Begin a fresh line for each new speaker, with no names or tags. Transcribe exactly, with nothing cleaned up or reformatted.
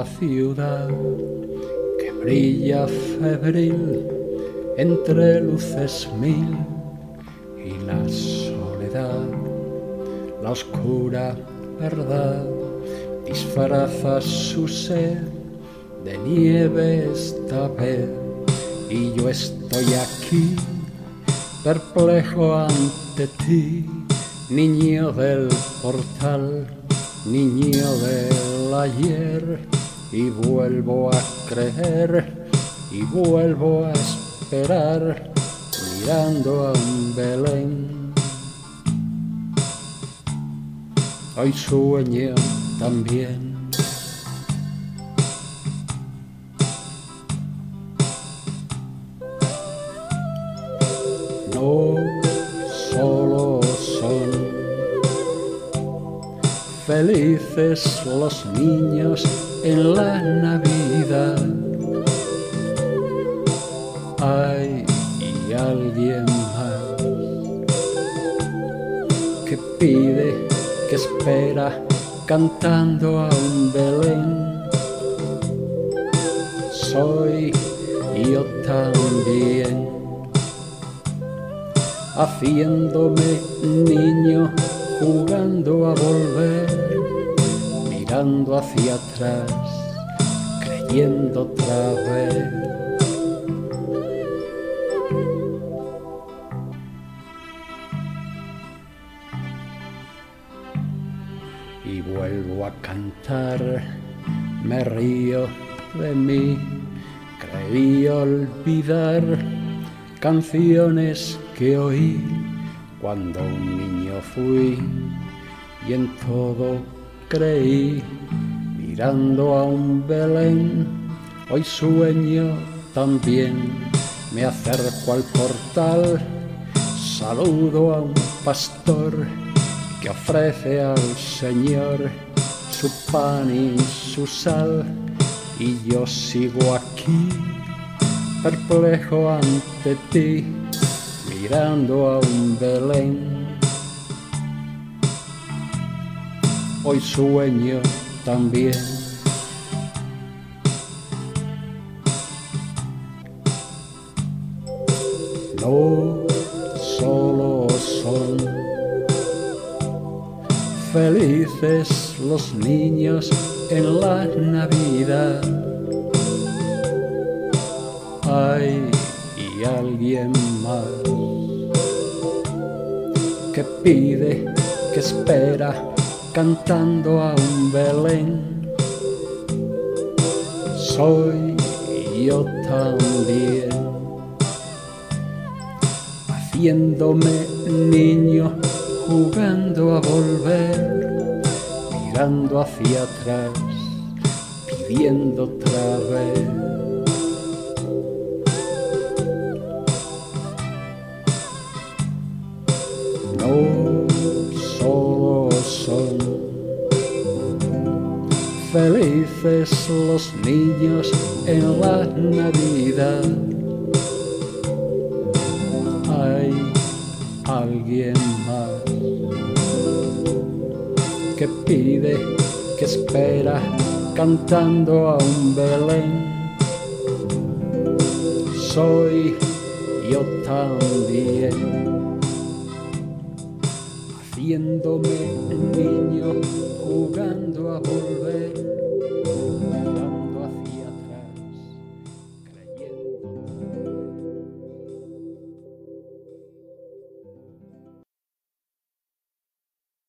la ciudad que brilla febril entre luces mil y la soledad, la oscura verdad disfraza su sed de nieve esta vez, y yo estoy aquí perplejo ante ti, niño del portal, niño del ayer, y vuelvo a creer y vuelvo a esperar mirando a un Belén. Hoy sueño también. No solo son felices los niños en la Navidad, hay alguien más que pide, que espera, cantando a un Belén. Soy yo también, haciéndome niño, jugando a volver, mirando hacia atrás, creyendo otra vez. Y vuelvo a cantar, me río de mí, creí olvidar canciones que oí cuando un niño fui, y en todo creí, mirando a un Belén. Hoy sueño también, me acerco al portal, saludo a un pastor que ofrece al Señor su pan y su sal, y yo sigo aquí perplejo ante ti, mirando a un Belén. Hoy sueño también. No solo son felices los niños en la Navidad, hay alguien más que pide, que espera, cantando a un Belén. Soy yo también, haciéndome niño, jugando a volver, mirando hacia atrás, pidiendo otra vez. No solo son felices los niños en la Navidad, hay alguien más que pide, que espera, cantando a un Belén. Soy yo también, haciéndome niño, jugando a volver.